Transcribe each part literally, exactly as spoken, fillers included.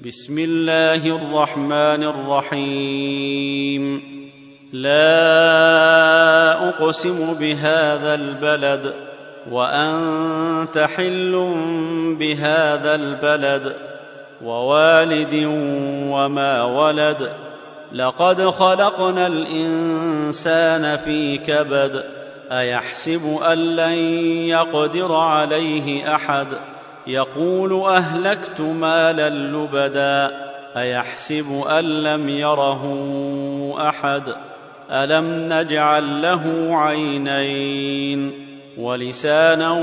بسم الله الرحمن الرحيم. لا أقسم بهذا البلد وأنت حل بهذا البلد ووالد وما ولد لقد خلقنا الإنسان في كبد أيحسب أن لن يقدر عليه أحد يقول أهلكت مالا لبدا أيحسب أن لم يره أحد ألم نجعل له عينين ولسانا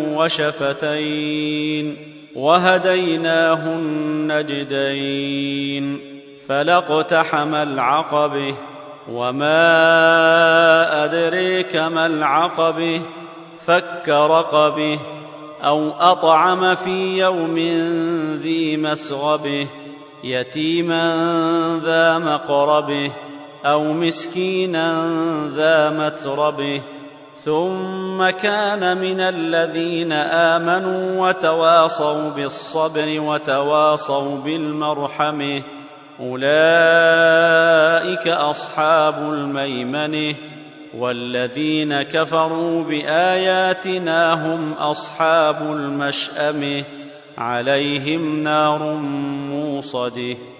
وشفتين وهديناه النجدين فلاقتحم العقبة وما أدريك ما العقبة فك رقبه أو أطعم في يوم ذي مسغبه يتيما ذا مقربه أو مسكينا ذا متربه ثم كان من الذين آمنوا وتواصوا بالصبر وتواصوا بالمرحمة أولئك أصحاب الميمنة والذين كفروا بآياتنا هم أصحاب المشأمة عليهم نار موصده.